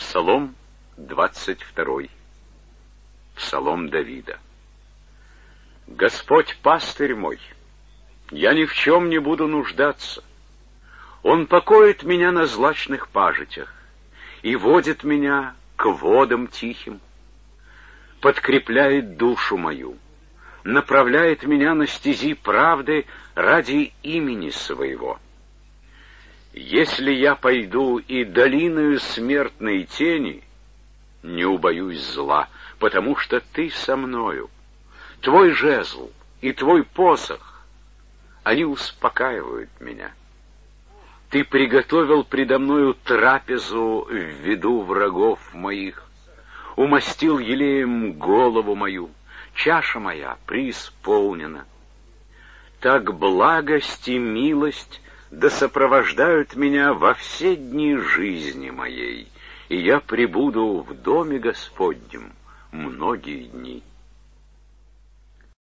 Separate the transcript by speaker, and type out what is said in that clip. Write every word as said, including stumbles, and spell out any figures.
Speaker 1: Псалом двадцать второй. Псалом Давида. Господь пастырь мой, я ни в чем не буду нуждаться. Он покоит меня на злачных пажитях и водит меня к водам тихим, подкрепляет душу мою, направляет меня на стези правды ради имени своего. Если я пойду и долиною смертной тени, не убоюсь зла, потому что ты со мною. Твой жезл и твой посох, они успокаивают меня. Ты приготовил предо мною трапезу в виду врагов моих, умастил елеем голову мою, чаша моя преисполнена. Так благость и милость да сопровождают меня во все дни жизни моей, и я пребуду в доме Господнем многие дни.